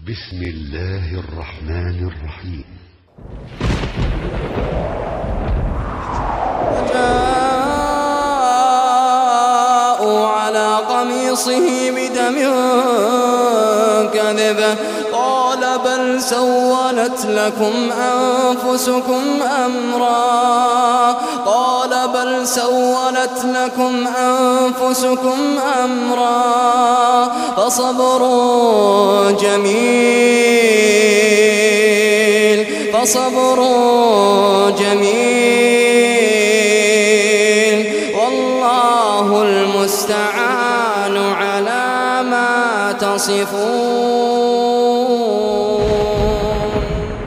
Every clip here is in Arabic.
بسم الله الرحمن الرحيم. وجاءوا على قميصه بدم كذب قال بل سولت لكم أنفسكم أمرا فصبر جميل والله المستعان على ما تصفون.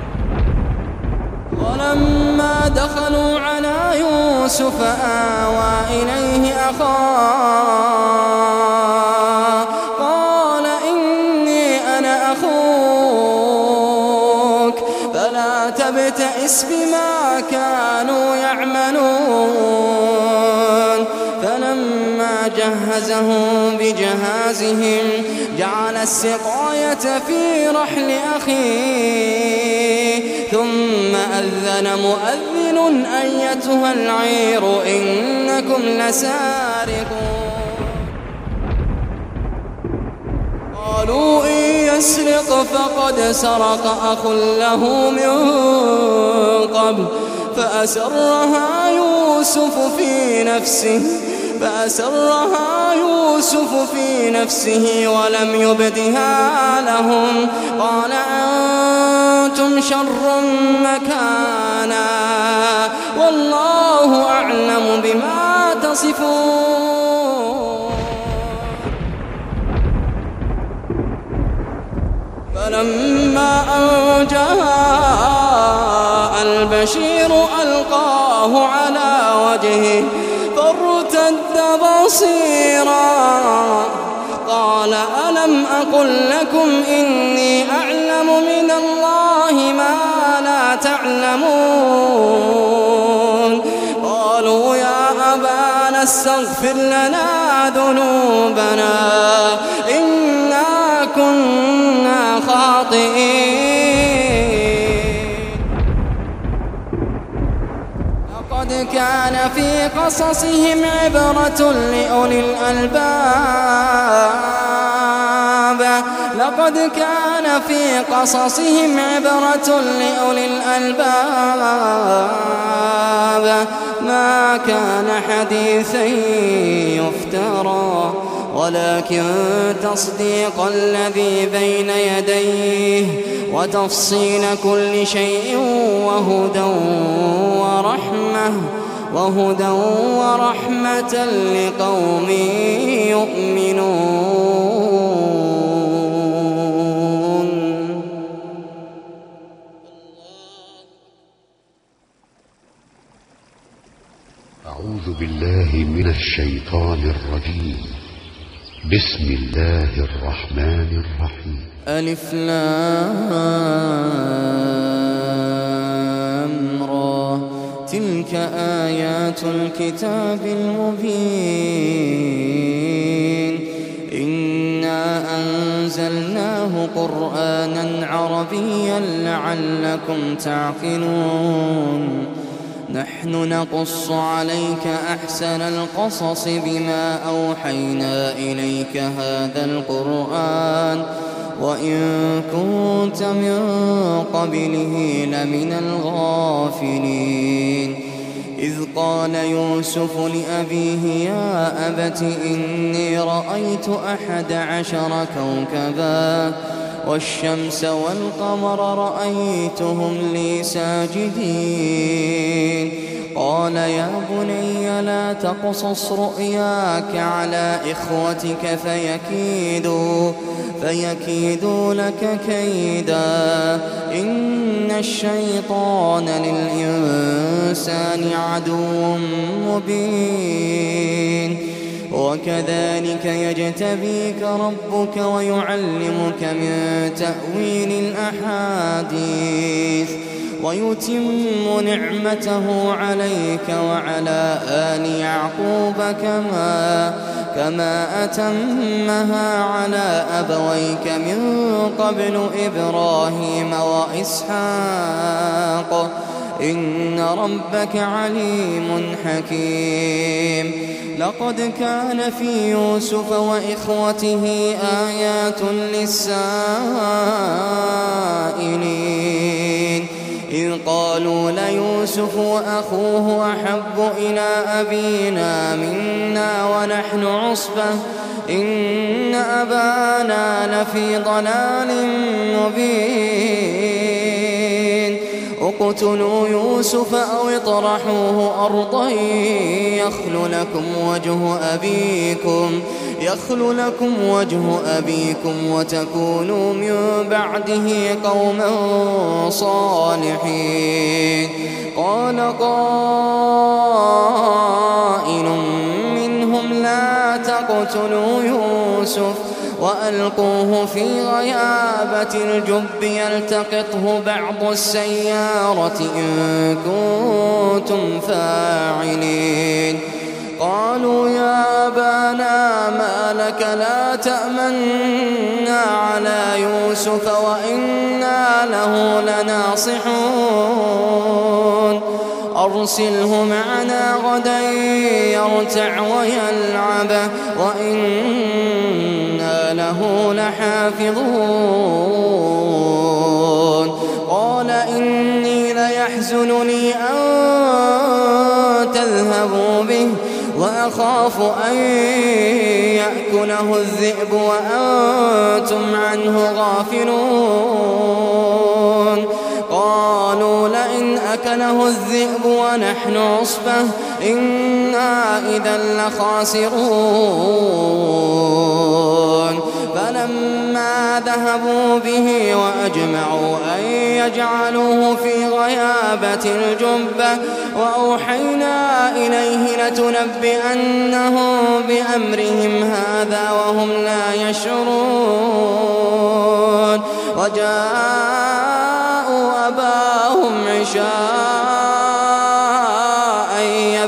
ولما دخلوا على يوسف آوى إليه أخاه قال إني أنا أخوك فلا تبتئس بما كانوا يعملون. فلما جهزهم بجهازهم جعل السقاية في رحل أخيه ثم أذن مؤذن أيتها العير إنكم لسارقون. قالوا إن يسرق فقد سرق أخ له من قبل فأسرها يوسف في نفسه ولم يبدها لهم قال أنتم شر مكانا والله أعلم بما تصفون. فلما أن جاء البشير ألقاه على وجهه فارتد بصيرا قال ألم أقل لكم إني أعلم من الله ما لا تعلمون. قالوا يا أبانا استغفر لنا ذنوبنا إنا كنا خاطئين. لقد كان في قصصهم عبرة لأولي الألباب ما كان حديثا يفترى ولكن تصديق الذي بين يديه وتفصيل كل شيء وهدى ورحمة لقوم يؤمنون. أعوذ بالله من الشيطان الرجيم. بسم الله الرحمن الرحيم. ألف لام را تلك آيات الكتاب المبين إنا أنزلناه قرآنا عربيا لعلكم تعقلون. نحن نقص عليك أحسن القصص بما أوحينا إليك هذا القرآن وإن كنت من قبله لمن الغافلين. إذ قال يوسف لأبيه يا أبت إني رأيت 11 كوكبا والشمس والقمر رأيتهم لي ساجدين. قال يا بني لا تقصص رؤياك على إخوتك فيكيدوا لك كيدا إن الشيطان للإنسان عدو مبين. وكذلك يجتبيك ربك ويعلمك من تأويل الأحاديث ويتم نعمته عليك وعلى آل يعقوب كما أتمها على أبويك من قبل إبراهيم وإسحاق إن ربك عليم حكيم لقد كان في يوسف وإخوته آيات للسائلين إذ قالوا ليوسف وأخوه أحب إلى أبينا منا ونحن عصبة إن أبانا لفي ضلال مبين اقتلوا يوسف أو اطرحوه أرضا يخل لكم وجه أبيكم وتكونوا من بعده قوما صالحين قال قائل منهم لا تقتلوا يوسف وألقوه في غيابة الجب يلتقطه بعض السيارة إن كنتم فاعلين قالوا يا أبانا ما لك لا تأمنا على يوسف وإنا له لناصحون أرسله معنا غدا يرتع ويلعب وإنا له لحافظون قال إني ليحزنني أن تذهبوا به وأخاف أن يأكله الذئب وأنتم عنه غافلون قالوا لئن أكله الذئب ونحن عصبة إنا إذا لخاسرون فلما ذهبوا به وأجمعوا أن يجعلوه في غيابة الجبة وأوحينا إليه لتنبئنهم بأمرهم هذا وهم لا يشعرون وجاءوا أباهم عشاء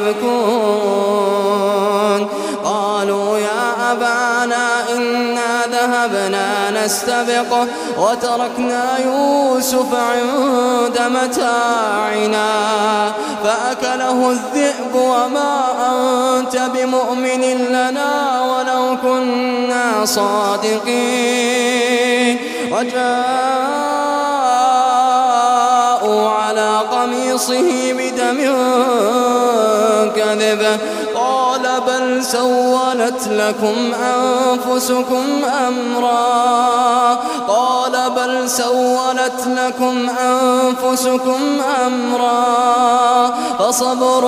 يبكون قالوا يا أبانا إنا ذهبنا نستبق وتركنا يوسف عند متاعنا فأكله الذئب وما أنت بمؤمن لنا ولو كنا صادقين وجاءوا على قميصه بدم كذب قال بل سولت لكم أنفسكم أمرا فصبر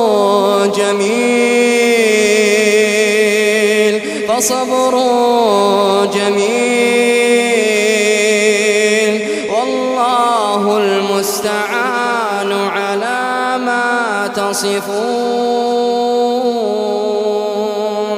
جميل والله المستعان على ما تصفون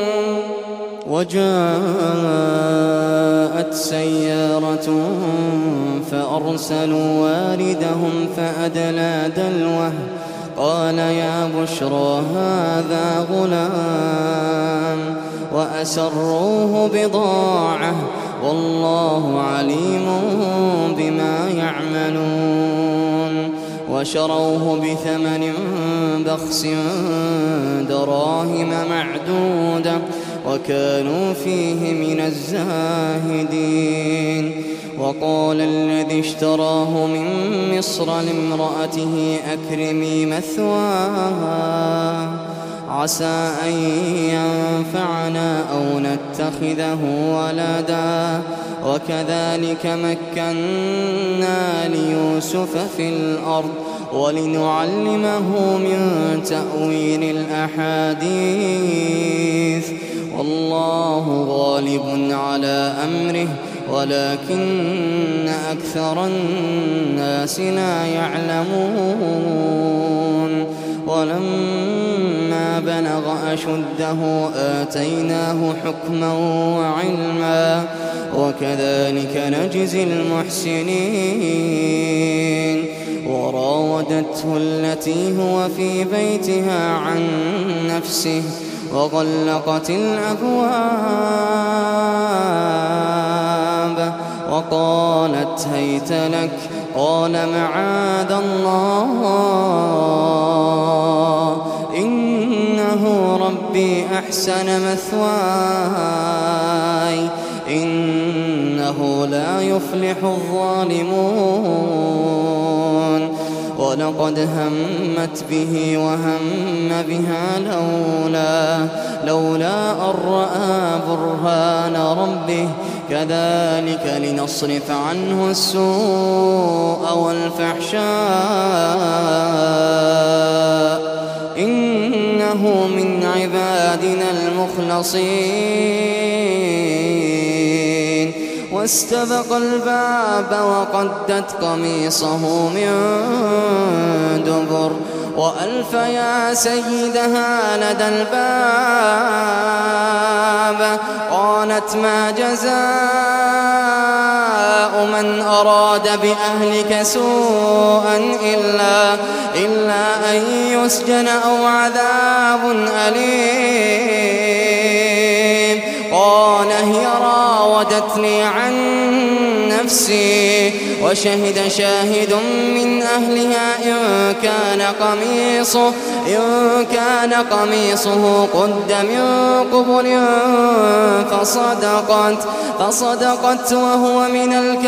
وجاءت سيارة فأرسلوا واردهم فأدلى دلوه قال يا بشرى هذا غلام وأسروه بضاعة والله عليم بما يعملون وشروه بثمن بخس دراهم معدودة وكانوا فيه من الزاهدين وقال الذي اشتراه من مصر لامرأته أكرمي مثواها عسى أن ينفعنا أو نتخذه ولدا وكذلك مكنا ليوسف في الأرض ولنعلمه من تأويل الأحاديث والله غالب على أمره ولكن أكثر الناس لا يعلمون ولما بلغ أشده آتيناه حكما وعلما وكذلك نجزي المحسنين وراودته التي هو في بيتها عن نفسه وغلقت الأبواب وقالت هيت لك. قال معاذ الله إنه ربي أحسن مثواي إنه لا يفلح الظالمون. ولقد همت به وهم بها لولا أن رأى برهان ربه كذلك لنصرف عنه السوء والفحشاء إنه من عبادنا المخلصين. واستبق الباب وقدت قميصه من دبر وألف يا سيدها لدى الباب. قالت ما جزاء من أراد بأهلك سوءا إلا أن يسجن أو عذاب أليم. قال هي راودتني عن نفسي وشهد شاهد من أهلها إن كان قميصه قد من قبل فصدقت وهو من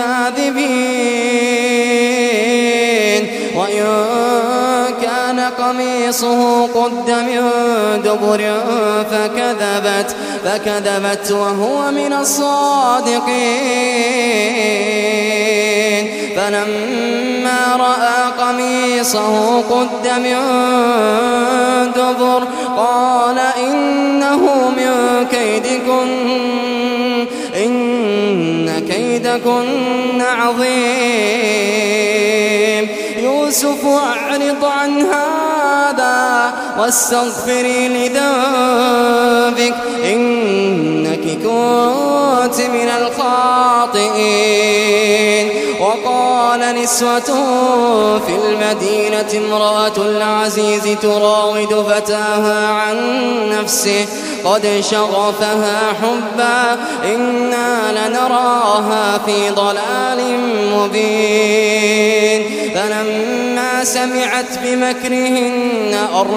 الكاذبين. وإن كان قميصه قد من دبر فكذبت وهو من الصادقين. فلما رأى قميصه قد من دبر قال إنه من كيدكن إن كيدكن عظيم. يوسف أعرض عن هذا واستغفري لذنبك إنك كنت من الخاطئين. وقال نسوة في المدينة امرأة العزيز تراود فتاها عن نفسه قد شغفها حبا إنا لنراها في ضلال مبين. فلما سمعت بمكرهن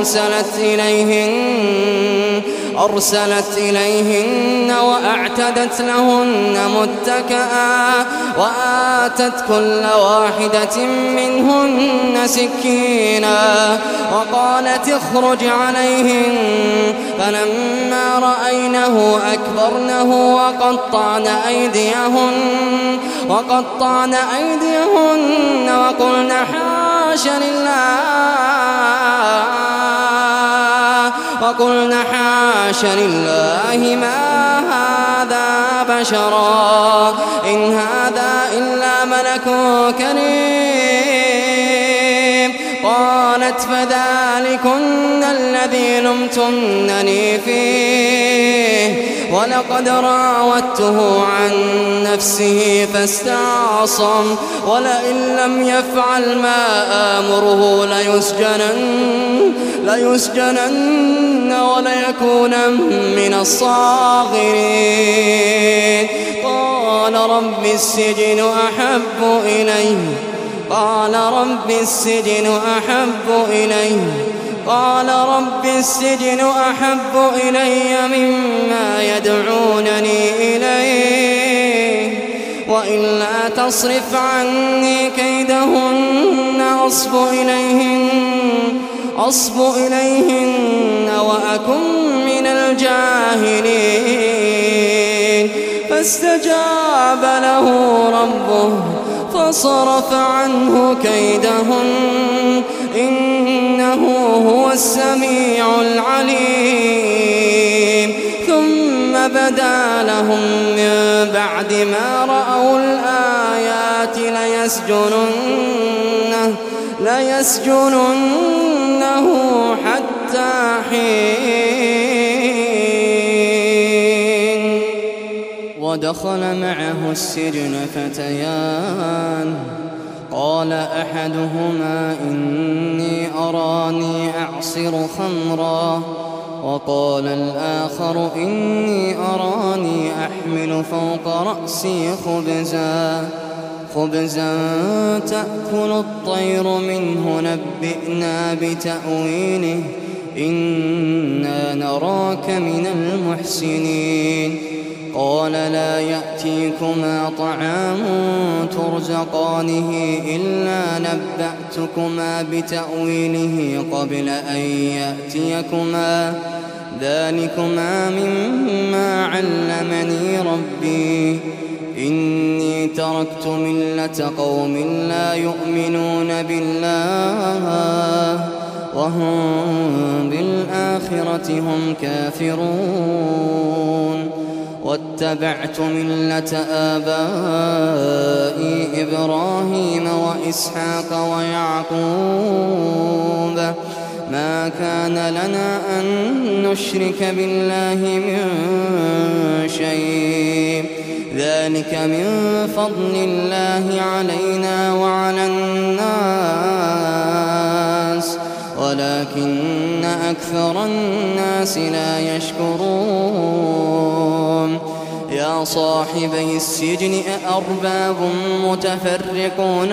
أرسلت إليهن وأعتدت لهن متكئا وآتت كل واحدة منهن سكينا وقالت اخرج عليهن. فلما رأينه أكبرنه وقطعن أيديهن وقلن حاش لله ما هذا بشرا إن هذا إلا ملك كريم. قالت فذلكن الذي لمتنني فيه ولقد راودته عن نفسه فاستعصم ولئن لم يفعل ما آمره ليسجنن وليكونن من الصاغرين. قال رب السجن أحب إلي مما يدعونني إليه وإلا تصرف عني كيدهن أصب إليهن وأكن من الجاهلين. فاستجاب له ربه فصرف عنه كيدهن إنه هو السميع العليم. ثم بدا لهم من بعد ما رأوا الآيات ليسجننه حتى حين. ودخل معه السجن فتيان قال أحدهما إني أراني أعصر خمرا وقال الآخر إني أراني أحمل فوق رأسي خبزا تأكل الطير منه نبئنا بتأويله إنا نراك من المحسنين قال لا يأتيكما طعام ترزقانه إلا نبأتكما بتأويله قبل أن يأتيكما ذلكما مما علمني ربي إني تركت ملة قوم لا يؤمنون بالله وهم بالآخرة هم كافرون واتبعت ملة آبائي إبراهيم وإسحاق ويعقوب ما كان لنا أن نشرك بالله من شيء ذلك من فضل الله علينا وعلى الناس ولكن أكثر الناس لا يشكرون يا صاحبي السجن أأرباب متفرقون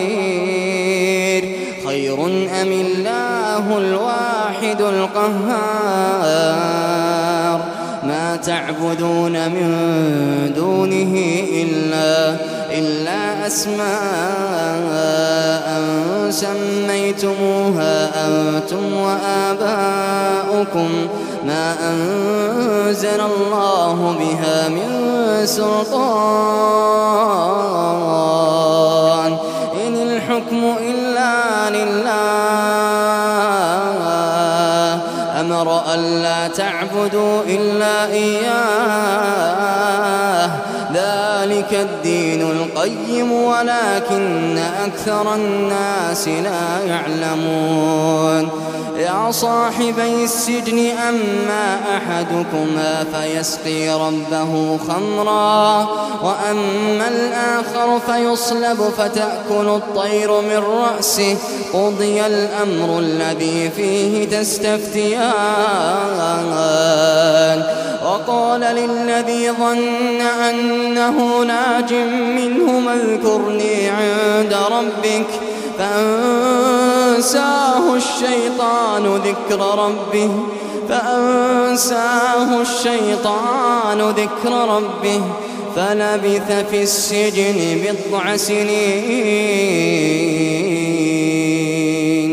خير أم الله الواحد القهار ما تعبدون من دونه إلا أسماء سميتموها أنتم وآباؤكم ما أنزل الله بها من سلطان إن الحكم إلا لله أمر ألا تعبدوا إلا إياه ذلك الدين القيم ولكن أكثر الناس لا يعلمون يا صاحبي السجن أما أحدكما فيسقي ربه خمرا وأما الآخر فيصلب فتأكل الطير من رأسه قضي الأمر الذي فيه تستفتيان وقال للذي ظن أنه ناج منهما اذكرني عند ربك فأنساه الشيطان ذكر ربه فلبث في السجن 9 سنين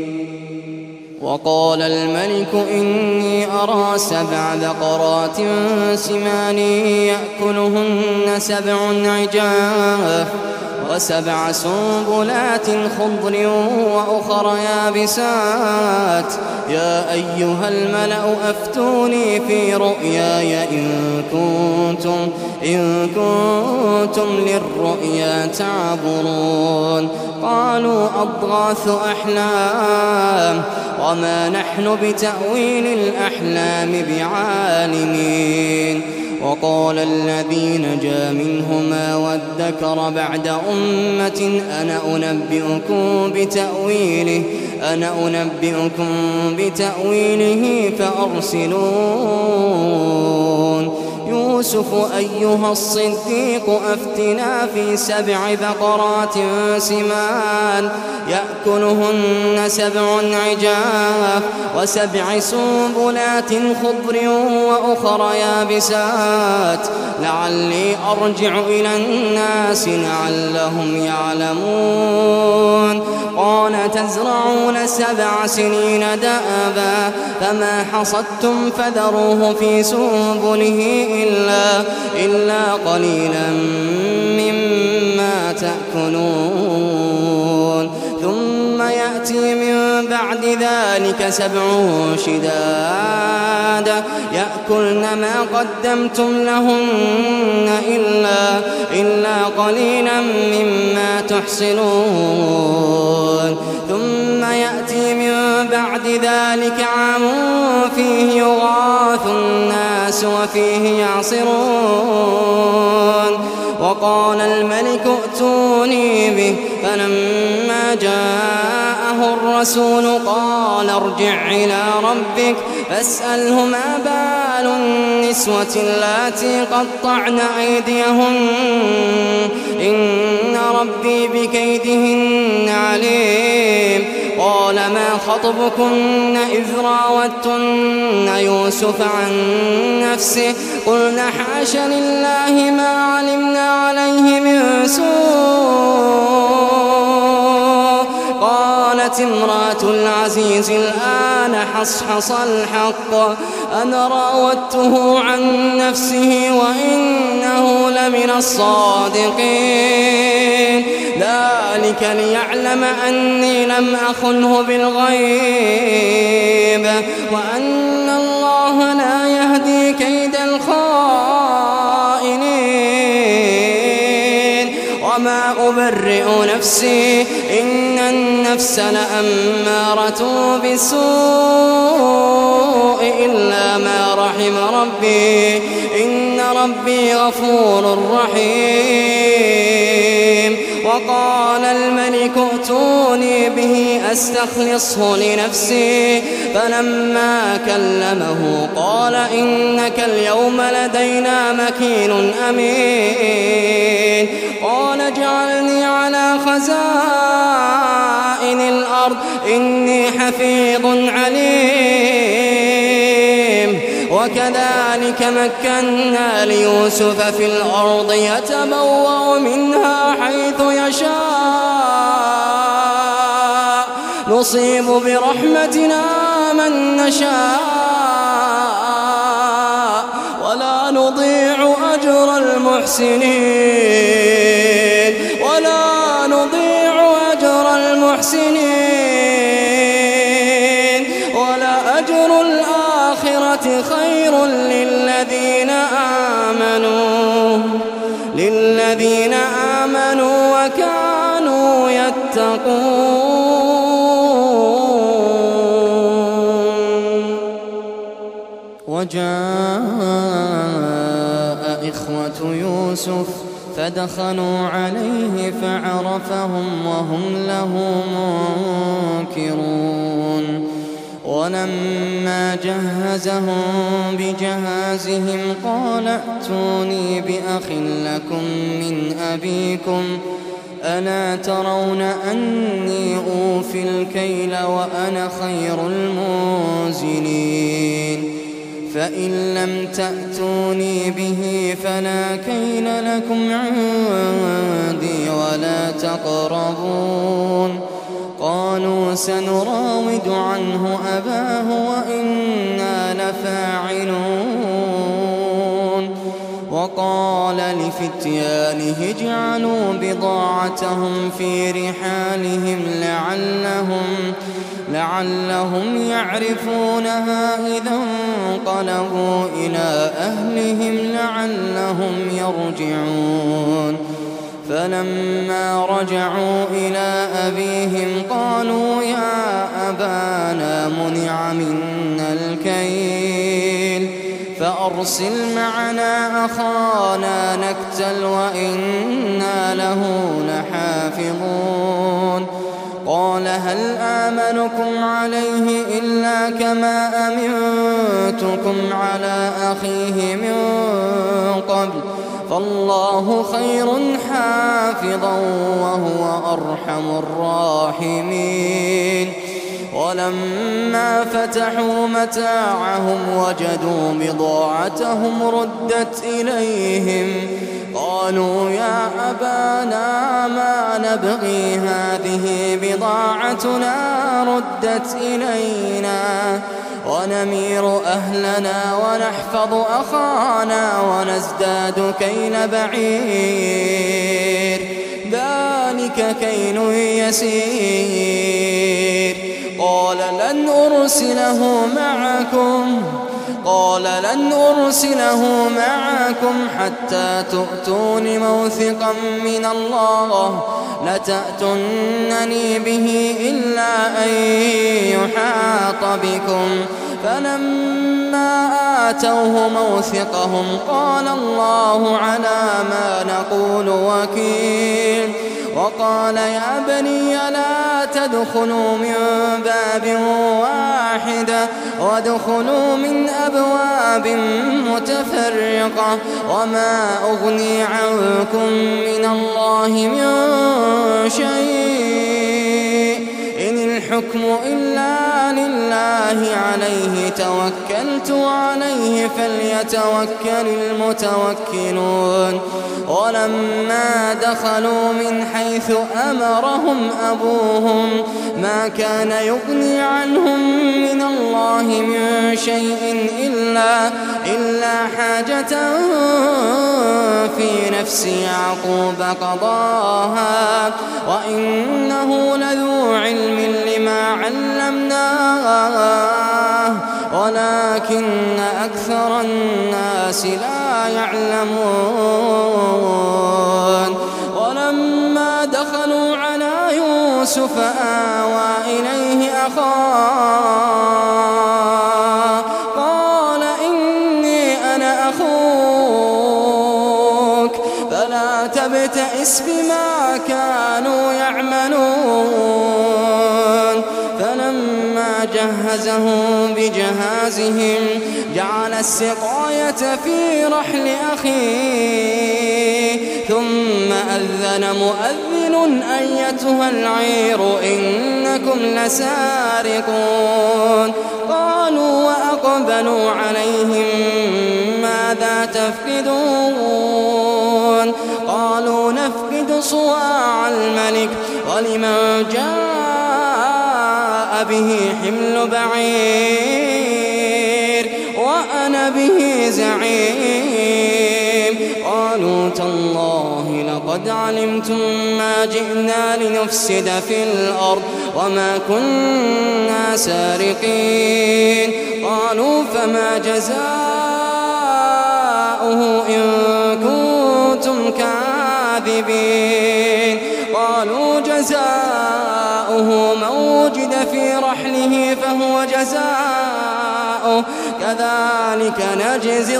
وقال الملك إني أرى 7 بقرات سمان يأكلهن 7 عجاف و7 سنبلات خضر وأخر يابسات يا أيها الملأ أفتوني في رؤياي إن كنتم للرؤيا تعبرون قالوا أضغاث أحلام وما نحن بتأويل الأحلام بعالمين وقال الذي نجا منهما وادكر بعد أمة أنا أنبئكم بتأويله فأرسلون يوسف أيها الصديق أفتنا في 7 بقرات سمان يأكلهن 7 عجاف و7 سنبلات خضر وأخر يابسات لعلي أرجع إلى الناس لعلهم يعلمون قال تزرعون 7 سنين دأبا فما حصدتم فذروه في سنبله إلا قليلا مما تأكلون ثم يأتي من بعد ذلك 7 شداد يأكلن ما قدمتم لهن إلا قليلا مما تحصنون ثم يأتي من بعد ذلك عام فيه يغاث الناس وفيه يعصرون وقال الملك ائتوني به فلما جاءه الرسول قال ارجع إلى ربك فاسأله ما بال النسوة اللاتي قطعن أيديهن إن ربي بكيدهن عليم. قال ما خطبكن إذ راوتن يوسف عن نفسه قلنا حاش لله ما علمنا عليه من سوء. قالت امرأة العزيز الآن حصحص الحق أنا راودته عن نفسه وإنه لمن الصادقين ذلك ليعلم أني لم أخنه بالغيب وأن الله لا يهدي كيد الخائنين وما أبرئ نفسي إن النفس لأمارة بالسوء إلا ما رحم ربي إن ربي غفور رحيم. وقال الملك ائتوني به أستخلصه لنفسي فلما كلمه قال إنك اليوم لدينا مكين أمين. قال اجعلني على خزائن الأرض إني حفيظ عليم. وكذلك مكنا ليوسف في الأرض يتبوأ منها حيث يشاء نصيب برحمتنا من نشاء ولا نضيع أجر المحسنين ولا نضيع أجر المحسنين ولا أجر الآخرة خير للذين آمنوا وكانوا يتقون. وجاء إخوة يوسف فدخلوا عليه فعرفهم وهم له منكرون. ولما جهزهم بجهازهم قال ائتوني بأخ لكم من أبيكم ألا ترون أني أوفي الكيل وأنا خير المنزلين فإن لم تأتوني به فلا كيل لكم عندي ولا تقربون. قالوا سنراود عنه أباه وإنا لفاعلون. وقال لفتيانه اجعلوا بضاعتهم في رحالهم لعلهم يعرفونها إذا انقلبوا إلى أهلهم لعلهم يرجعون. فلما رجعوا إلى أبيهم قالوا يا أبانا منع منا الكيل فأرسل معنا أخانا نكتل وإنا له لحافظون. قال هل آمنكم عليه إلا كما أمنتكم على أخيه من قبل فالله خير حافظا وهو أرحم الراحمين. ولما فتحوا متاعهم وجدوا بضاعتهم ردت إليهم قالوا يا أبانا ما نبغي هذه بضاعتنا ردت إلينا ونمير أهلنا ونحفظ أخانا ونزداد كيل بعير ذلك كيل يسير. قال لن أرسله معكم حتى تؤتون موثقا من الله لتأتونني به إلا أن يحاط بكم فلما آتوه موثقهم قال الله على ما نقول وكيل. وقال يا بني لا تدخلوا من باب واحدة وادخلوا من أبواب متفرقة وما أغني عنكم من الله من شيء إن الحكم إلا لله عليه توكلت وعليه فليتوكل المتوكلون. ولما دخلوا من حيث أمرهم أبوهم ما كان يغني عنهم من الله من شيء إلا حاجة في نفس يعقوب قضاها وإنه لذو علم لما علمناه ولكن أكثر الناس لا يعلمون. ولما دخلوا على يوسف آوى إليه أخاه قال إني أنا أخوك فلا تبتئس بما كانوا يعملون. فلما جهزهم بجهازهم جعل السقاية في رحل أخيه ثم أذن مؤذن أيتها العير إنكم لسارقون. قالوا وأقبلوا عليهم ماذا تفقدون؟ قالوا نفقد صواع الملك ولمن جاء به حمل بعير وأنا به زعيم. قالوا تالله لقد علمتم ما جئنا لنفسد في الأرض وما كنا سارقين. قالوا فما جزاؤه إن كنتم كاذبين؟ قالوا جزاؤه من وجد في رحله فهو جزاؤه كذلك نجزي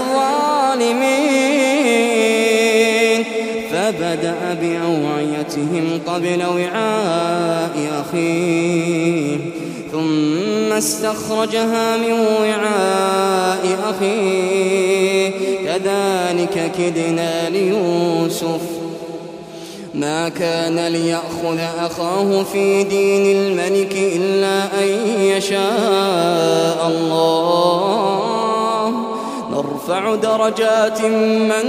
الظالمين. فبدأ بأوعيتهم قبل وعاء أخيه ثم استخرجها من وعاء أخيه كذلك كدنا ليوسف ما كان ليأخذ أخاه في دين الملك إلا أن يشاء الله نرفع درجات من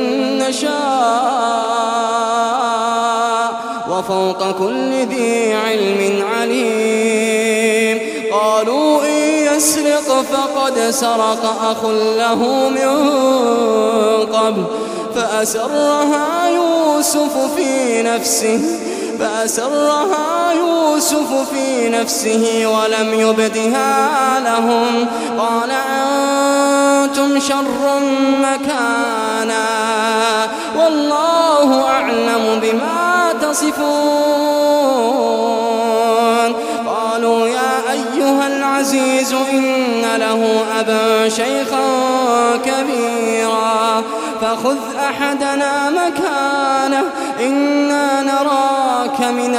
نشاء وفوق كل ذي علم عليم. قالوا إن يسرق فقد سرق أخ له من قبل فأسرها يوسف في نفسه ولم يبدها لهم. قال أنتم شر مكانا والله أعلم بما تصفون. قالوا يا أيها العزيز إن له أبا شيخا كبيرا فخذ أحدنا مكانه إنا نراك من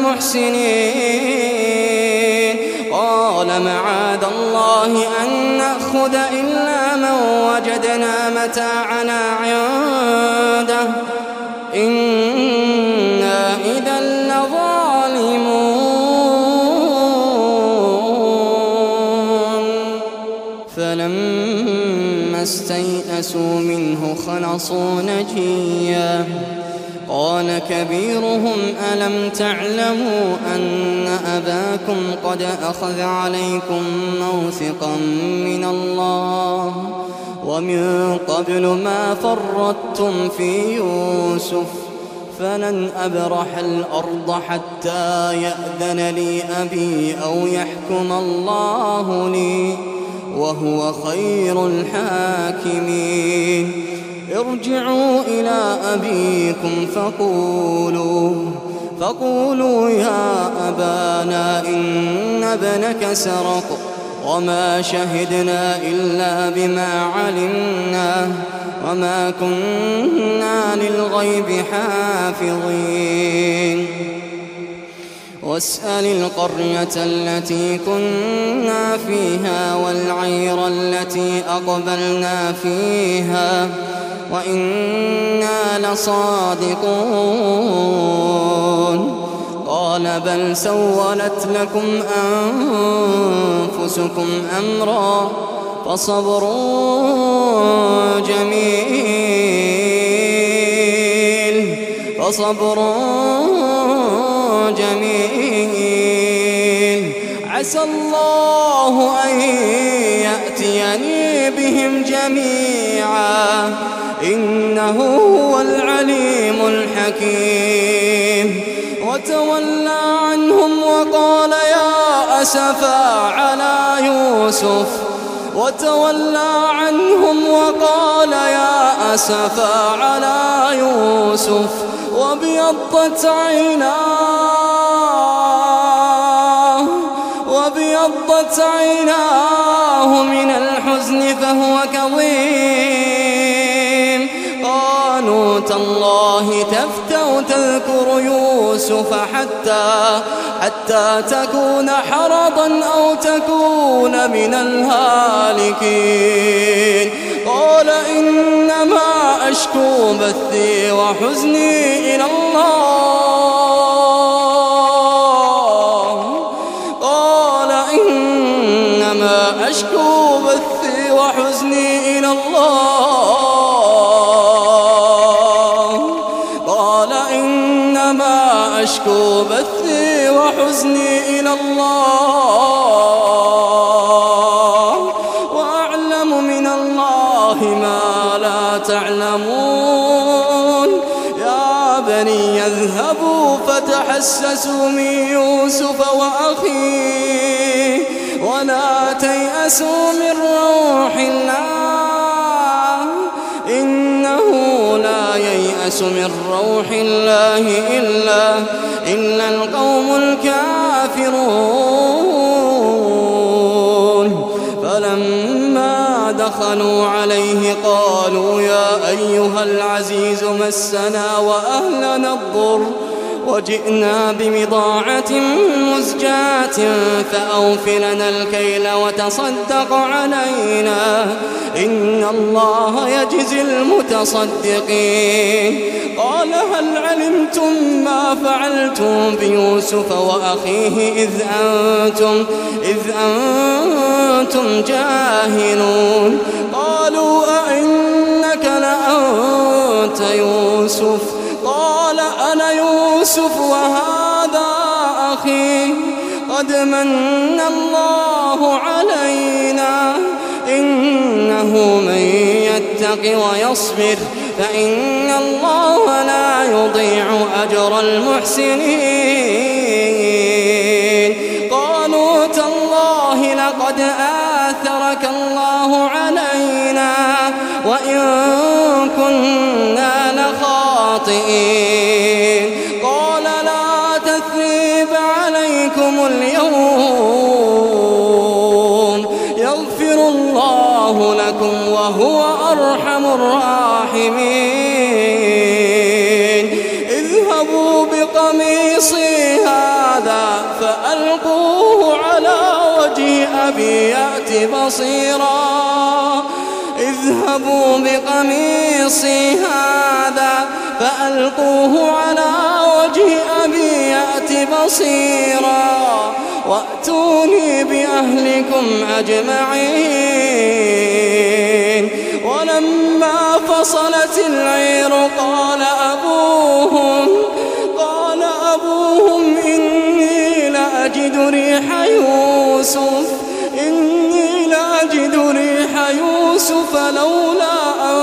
المحسنين. قال معاذ الله أن نأخذ إلا من وجدنا متاعنا عنده إنا إذا لظالمون. فلما استيئسوا منه خلصوا نجيا. قال كبيرهم ألم تعلموا أن أباكم قد أخذ عليكم موثقا من الله ومن قبل ما فرطتم في يوسف فلن أبرح الأرض حتى يأذن لي أبي أو يحكم الله لي وهو خير الحاكمين. ارجعوا إلى أبيكم فقولوا يا أبانا إن ابنك سرق وما شهدنا إلا بما علمنا وما كنا للغيب حافظين واسأل القرية التي كنا فيها والعير التي أقبلنا فيها وإنا لصادقون قال بل سولت لكم أنفسكم أمرا فصبر جميل عسى الله أن يأتيني بهم جميعا إنه هو العليم الحكيم وتولى عنهم وقال يا أسفا على يوسف وابيضت عيناه من الحزن فهو كظيم قالوا تالله تفتأ تذكر يوسف حتى تكون حرضا أو تكون من الهالكين قال إنما أشكو بثي وحزني إلى الله وأعلم من الله ما لا تعلمون يا بني اذهبوا فتحسسوا من يوسف وأخيه ولا تيأسوا من روح الله إنه لا ييأس من روح الله إلا القوم الكافرون فلما دخلوا عليه قالوا يا أيها العزيز مسنا وأهلنا الضر وجئنا ببضاعة مزجاة فأوف لنا الكيل وتصدق علينا إن الله يجزي المتصدقين قال هل علمتم ما فعلتم بيوسف وأخيه إذ أنتم جاهلون قالوا أئنك لأنت يوسف قال أنا يوسف وهذا أخي قد من الله علينا إنه من يتق ويصبر فإن الله لا يضيع أجر المحسنين قالوا تالله لقد آثرك الله علينا وإن كنا لخاطئين قال لا تثريب عليكم اليوم يغفر الله لكم وهو أرحم الراحمين اذهبوا بقميصي هذا فألقوه على وجه أبي يأت بصيرا اذهبوا بقميصي هذا فألقوه على وجه أبي يأت بصيرا وأتوني بأهلكم أجمعين ولما فصلت العير قال أبوهم إني لأجد ريح يوسف لولا أن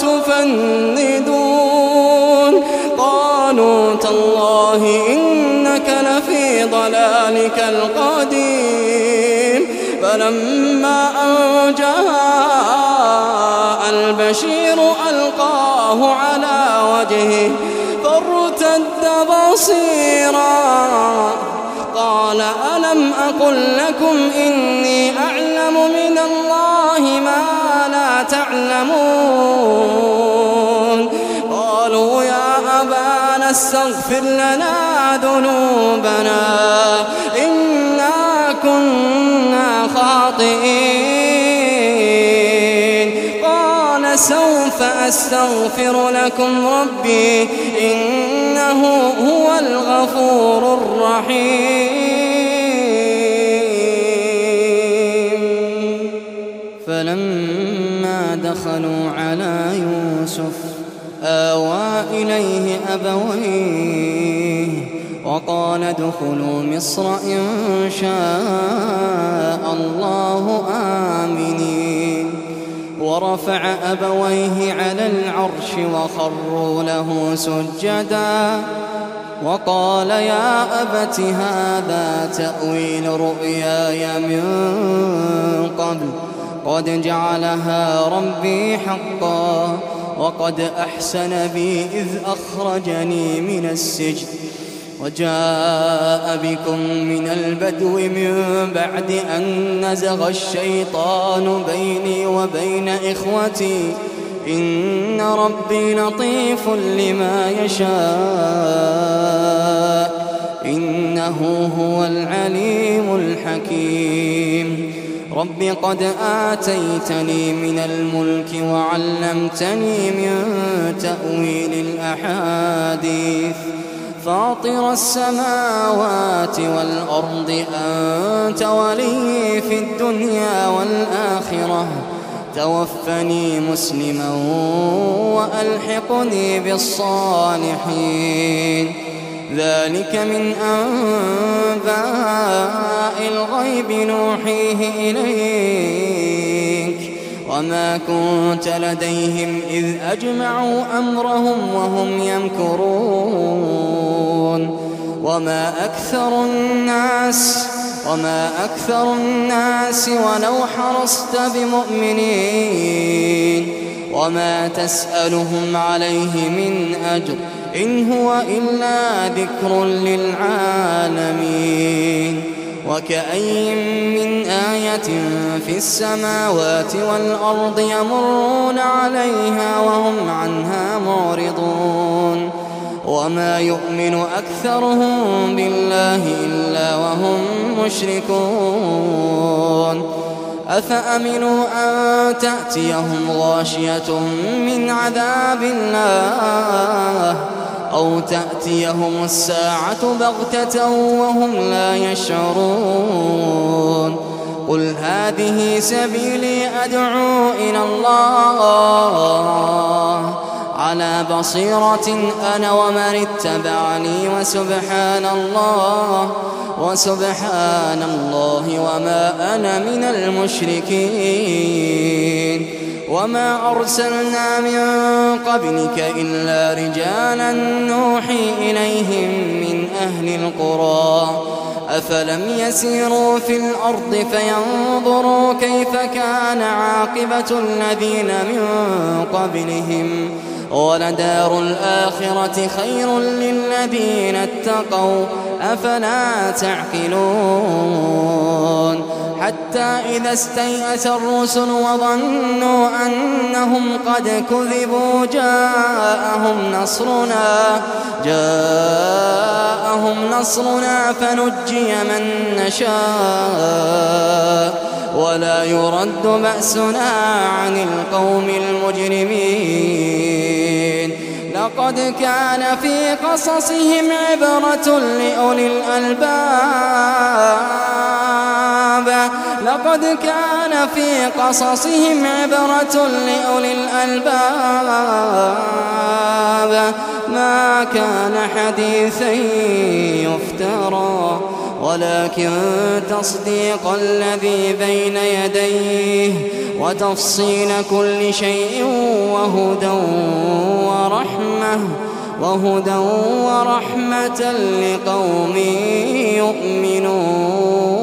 تفندون قالوا تالله إنك لفي ضلالك القديم فلما أن جاء البشير ألقاه على وجهه فارتد بصيرا قال ألم أقل لكم إني أعلم من الله ما لا تعلمون قالوا يا أبانا استغفر لنا ذنوبنا إنا كنا خاطئين قال سوف أستغفر لكم ربي إنه هو الغفور الرحيم فلما دخلوا على يوسف آوى إليه أبويه وقال ادخلوا مصر إن شاء الله آمنين ورفع أبويه على العرش وخروا له سجدا وقال يا أبت هذا تأويل رؤياي من قبل قد جعلها ربي حقا وقد أحسن بي إذ أخرجني من السجن وجاء بكم من البدو من بعد أن نزغ الشيطان بيني وبين إخوتي إن ربي لطيف لما يشاء إنه هو العليم الحكيم رب قد آتيتني من الملك وعلمتني من تأويل الأحاديث فاطر السماوات والأرض أنت ولي في الدنيا والآخرة توفني مسلما وألحقني بالصالحين ذلك من أنباء الغيب نوحيه إليك وما كنت لديهم إذ أجمعوا أمرهم وهم يمكرون وما أكثر الناس ولو حرصت بمؤمنين وما تسألهم عليه من أجر إن هو إلا ذكر للعالمين وكأي من آية في السماوات والأرض يمرون عليها وهم عنها معرضون وما يؤمن أكثرهم بالله إلا وهم مشركون أفأمنوا أن تأتيهم غاشية من عذاب الله أو تأتيهم الساعة بغتة وهم لا يشعرون قل هذه سبيلي أدعو إلى الله على بصيرة أنا ومن اتبعني وسبحان الله وما أنا من المشركين وما أرسلنا من قبلك إلا رجالا نوحي إليهم من أهل القرى أفلم يسيروا في الأرض فينظروا كيف كان عاقبة الذين من قبلهم ولدار الآخرة خير للذين اتقوا أفلا تعقلون حتى إذا استيأس الرسل وظنوا أنهم قد كذبوا جاءهم نصرنا فنجي من نشاء ولا يرد بأسنا عن القوم المجرمين لقد كان في قصصهم عبرة لأولي الألباب ما كان حديثا يفترى ولكن تصديق الذي بين يديه وتفصيل كل شيء وهدى ورحمة لقوم يؤمنون